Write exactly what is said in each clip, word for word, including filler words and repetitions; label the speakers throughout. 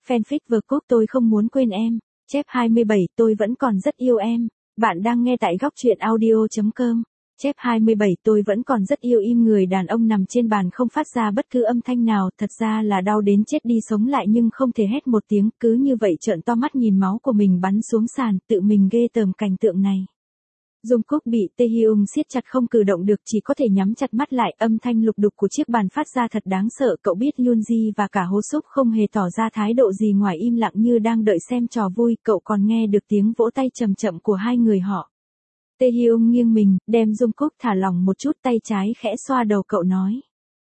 Speaker 1: Fanfic vừa cốt tôi không muốn quên em. Chép hai mươi bảy tôi vẫn còn rất yêu em. Bạn đang nghe tại góc truyện audio.com. Chép hai mươi bảy tôi vẫn còn rất yêu im người đàn ông nằm trên bàn không phát ra bất cứ âm thanh nào, thật ra là đau đến chết đi sống lại nhưng không thể hét một tiếng, cứ như vậy trợn to mắt nhìn máu của mình bắn xuống sàn, tự mình ghê tởm cảnh tượng này. Jungkook bị Taehyung siết chặt không cử động được, chỉ có thể nhắm chặt mắt lại, âm thanh lục đục của chiếc bàn phát ra thật đáng sợ. Cậu biết Yoonji và cả Hô Súc không hề tỏ ra thái độ gì ngoài im lặng như đang đợi xem trò vui, cậu còn nghe được tiếng vỗ tay chậm chậm của hai người họ. Taehyung nghiêng mình, đem Jungkook thả lỏng một chút, tay trái khẽ xoa đầu cậu nói.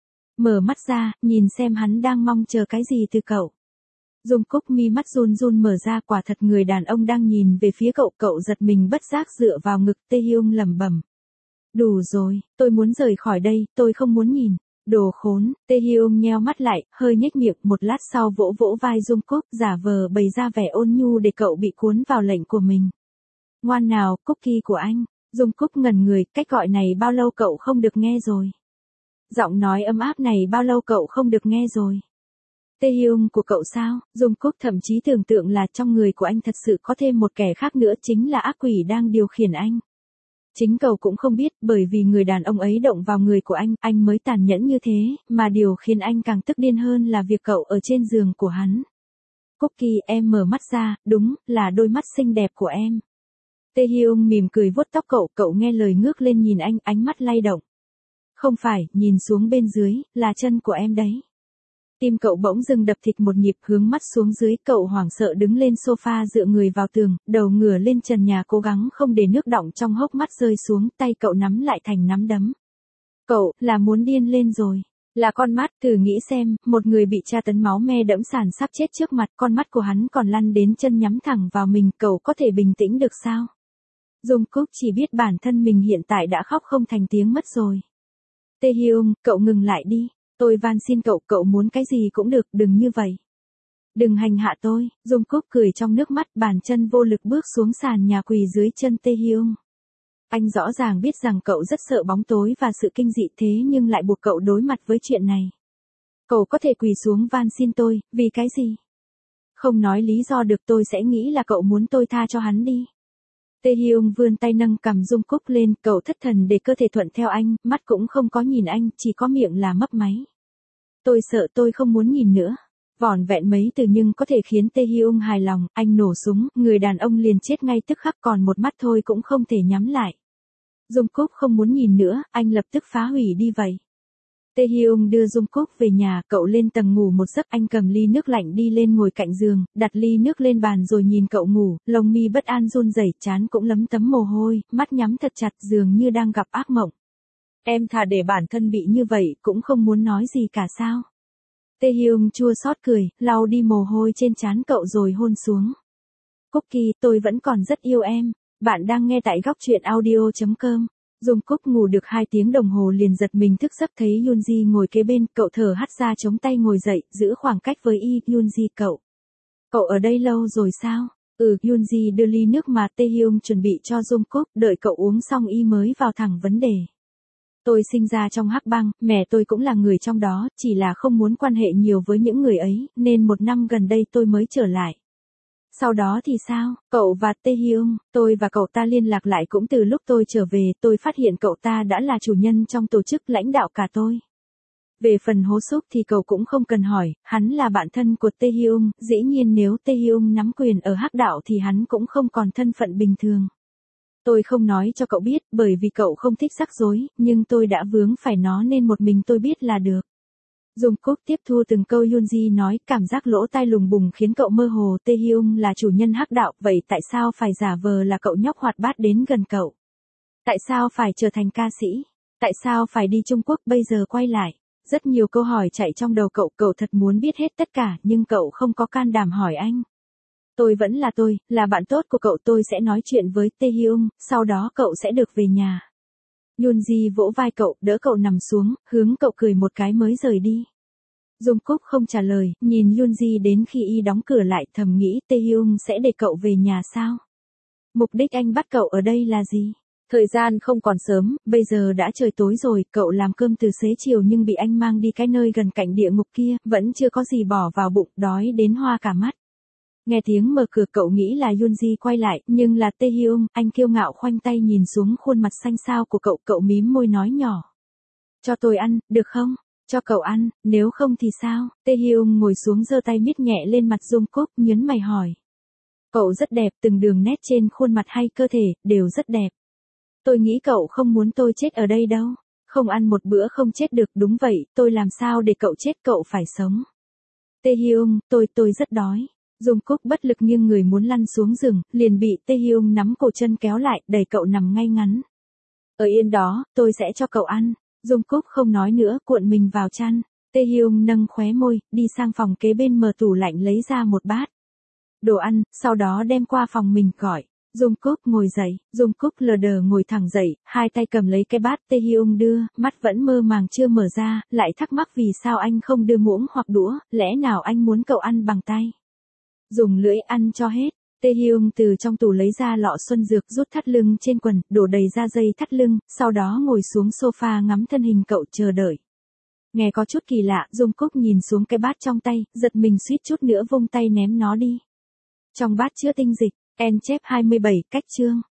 Speaker 1: Mở mắt ra, nhìn xem hắn đang mong chờ cái gì từ cậu. Jungkook mi mắt run run mở ra, quả thật người đàn ông đang nhìn về phía cậu, cậu giật mình bất giác dựa vào ngực. Taehyung lẩm bẩm. Đủ rồi, tôi muốn rời khỏi đây, tôi không muốn nhìn. Đồ khốn, Taehyung nheo mắt lại, hơi nhếch miệng, một lát sau vỗ vỗ vai Jungkook, giả vờ bày ra vẻ ôn nhu để cậu bị cuốn vào lệnh của mình. Ngoan nào, cookie của anh. Jungkook ngẩn người, cách gọi này bao lâu cậu không được nghe rồi. Giọng nói ấm áp này bao lâu cậu không được nghe rồi. Taehyung của cậu sao? Jungkook thậm chí tưởng tượng là trong người của anh thật sự có thêm một kẻ khác nữa, chính là ác quỷ đang điều khiển anh. Chính cậu cũng không biết, bởi vì người đàn ông ấy động vào người của anh, anh mới tàn nhẫn như thế, mà điều khiến anh càng tức điên hơn là việc cậu ở trên giường của hắn. Cookie, em mở mắt ra, đúng, là đôi mắt xinh đẹp của em. Taehyung mỉm cười vuốt tóc cậu, cậu nghe lời ngước lên nhìn anh, ánh mắt lay động. Không phải, nhìn xuống bên dưới, là chân của em đấy. Tim cậu bỗng dừng đập thịt một nhịp, hướng mắt xuống dưới, cậu hoảng sợ đứng lên sofa dựa người vào tường, đầu ngửa lên trần nhà cố gắng không để nước đọng trong hốc mắt rơi xuống, tay cậu nắm lại thành nắm đấm. Cậu, là muốn điên lên rồi. Là con mắt, thử nghĩ xem, một người bị tra tấn máu me đẫm sàn sắp chết trước mặt, con mắt của hắn còn lăn đến chân nhắm thẳng vào mình, cậu có thể bình tĩnh được sao? Jungkook chỉ biết bản thân mình hiện tại đã khóc không thành tiếng mất rồi. Taehyung, cậu ngừng lại đi. Tôi van xin cậu, cậu muốn cái gì cũng được, đừng như vậy. Đừng hành hạ tôi. Jungkook cười trong nước mắt, bàn chân vô lực bước xuống sàn nhà quỳ dưới chân Taehyung. Anh rõ ràng biết rằng cậu rất sợ bóng tối và sự kinh dị, thế nhưng lại buộc cậu đối mặt với chuyện này. Cậu có thể quỳ xuống van xin tôi, vì cái gì? Không nói lý do được, tôi sẽ nghĩ là cậu muốn tôi tha cho hắn đi. Taehyung vươn tay nâng cằm Jungkook lên, cậu thất thần để cơ thể thuận theo anh, mắt cũng không có nhìn anh, chỉ có miệng là mấp máy. Tôi sợ, tôi không muốn nhìn nữa. Vỏn vẹn mấy từ nhưng có thể khiến Taehyung hài lòng, anh nổ súng, người đàn ông liền chết ngay tức khắc, còn một mắt thôi cũng không thể nhắm lại. Jungkook không muốn nhìn nữa, anh lập tức phá hủy đi vậy. Taehyung đưa Jungkook về nhà, cậu lên tầng ngủ một giấc, anh cầm ly nước lạnh đi lên ngồi cạnh giường, đặt ly nước lên bàn rồi nhìn cậu ngủ, lông mi bất an run rẩy, trán cũng lấm tấm mồ hôi, mắt nhắm thật chặt dường như đang gặp ác mộng. Em thà để bản thân bị như vậy, cũng không muốn nói gì cả sao? Taehyung chua xót cười, lau đi mồ hôi trên trán cậu rồi hôn xuống. Cookie, tôi vẫn còn rất yêu em. Bạn đang nghe tại góc truyện audio.com. Jungkook ngủ được hai tiếng đồng hồ liền giật mình thức giấc thấy Yoonji ngồi kế bên, cậu thở hắt ra chống tay ngồi dậy, giữ khoảng cách với y. Yoonji cậu. Cậu ở đây lâu rồi sao? Ừ, Yoonji đưa ly nước mà Taehyung chuẩn bị cho Jungkook, đợi cậu uống xong y mới vào thẳng vấn đề. Tôi sinh ra trong hắc bang, mẹ tôi cũng là người trong đó, chỉ là không muốn quan hệ nhiều với những người ấy, nên một năm gần đây tôi mới trở lại. Sau đó thì sao? Cậu và Taehyung, tôi và cậu ta liên lạc lại cũng từ lúc tôi trở về, tôi phát hiện cậu ta đã là chủ nhân trong tổ chức lãnh đạo cả tôi. Về phần Hô Súc thì cậu cũng không cần hỏi, hắn là bạn thân của Taehyung, dĩ nhiên nếu Taehyung nắm quyền ở hắc đạo thì hắn cũng không còn thân phận bình thường. Tôi không nói cho cậu biết, bởi vì cậu không thích rắc rối, nhưng tôi đã vướng phải nó nên một mình tôi biết là được. Jungkook tiếp thu từng câu Yoonji nói, cảm giác lỗ tai lùng bùng khiến cậu mơ hồ. Taehyung là chủ nhân hắc đạo, vậy tại sao phải giả vờ là cậu nhóc hoạt bát đến gần cậu? Tại sao phải trở thành ca sĩ? Tại sao phải đi Trung Quốc bây giờ quay lại? Rất nhiều câu hỏi chạy trong đầu cậu, cậu thật muốn biết hết tất cả, nhưng cậu không có can đảm hỏi anh. Tôi vẫn là tôi, là bạn tốt của cậu, tôi sẽ nói chuyện với Taehyung, sau đó cậu sẽ được về nhà. Yoonji vỗ vai cậu, đỡ cậu nằm xuống, hướng cậu cười một cái mới rời đi. Jungkook không trả lời, nhìn Yoonji đến khi y đóng cửa lại, thầm nghĩ Taehyung sẽ để cậu về nhà sao? Mục đích anh bắt cậu ở đây là gì? Thời gian không còn sớm, bây giờ đã trời tối rồi, cậu làm cơm từ xế chiều nhưng bị anh mang đi cái nơi gần cạnh địa ngục kia, vẫn chưa có gì bỏ vào bụng, đói đến hoa cả mắt. Nghe tiếng mở cửa cậu nghĩ là Yoonji quay lại, nhưng là Taehyung, anh kiêu ngạo khoanh tay nhìn xuống khuôn mặt xanh xao của cậu, cậu mím môi nói nhỏ. Cho tôi ăn, được không? Cho cậu ăn, nếu không thì sao? Taehyung ngồi xuống giơ tay miết nhẹ lên mặt Jungkook, nhớn mày hỏi. Cậu rất đẹp, từng đường nét trên khuôn mặt hay cơ thể, đều rất đẹp. Tôi nghĩ cậu không muốn tôi chết ở đây đâu. Không ăn một bữa không chết được, đúng vậy, tôi làm sao để cậu chết, cậu phải sống. Taehyung, tôi, tôi rất đói. Jungkook bất lực nghiêng người muốn lăn xuống giường, liền bị Taehyung nắm cổ chân kéo lại, đẩy cậu nằm ngay ngắn. Ở yên đó, tôi sẽ cho cậu ăn. Jungkook không nói nữa, cuộn mình vào chăn. Taehyung nâng khóe môi, đi sang phòng kế bên mở tủ lạnh lấy ra một bát đồ ăn, sau đó đem qua phòng mình gọi. Jungkook ngồi dậy, Jungkook lờ đờ ngồi thẳng dậy, hai tay cầm lấy cái bát Taehyung đưa, mắt vẫn mơ màng chưa mở ra, lại thắc mắc vì sao anh không đưa muỗng hoặc đũa, lẽ nào anh muốn cậu ăn bằng tay. Dùng lưỡi ăn cho hết. Taehyung từ trong tủ lấy ra lọ xuân dược, rút thắt lưng trên quần, đổ đầy ra dây thắt lưng, sau đó ngồi xuống sofa ngắm thân hình cậu chờ đợi. Nghe có chút kỳ lạ, Jungkook nhìn xuống cái bát trong tay, giật mình suýt chút nữa vung tay ném nó đi. Trong bát chứa tinh dịch, en chép hai mươi bảy, cách chương.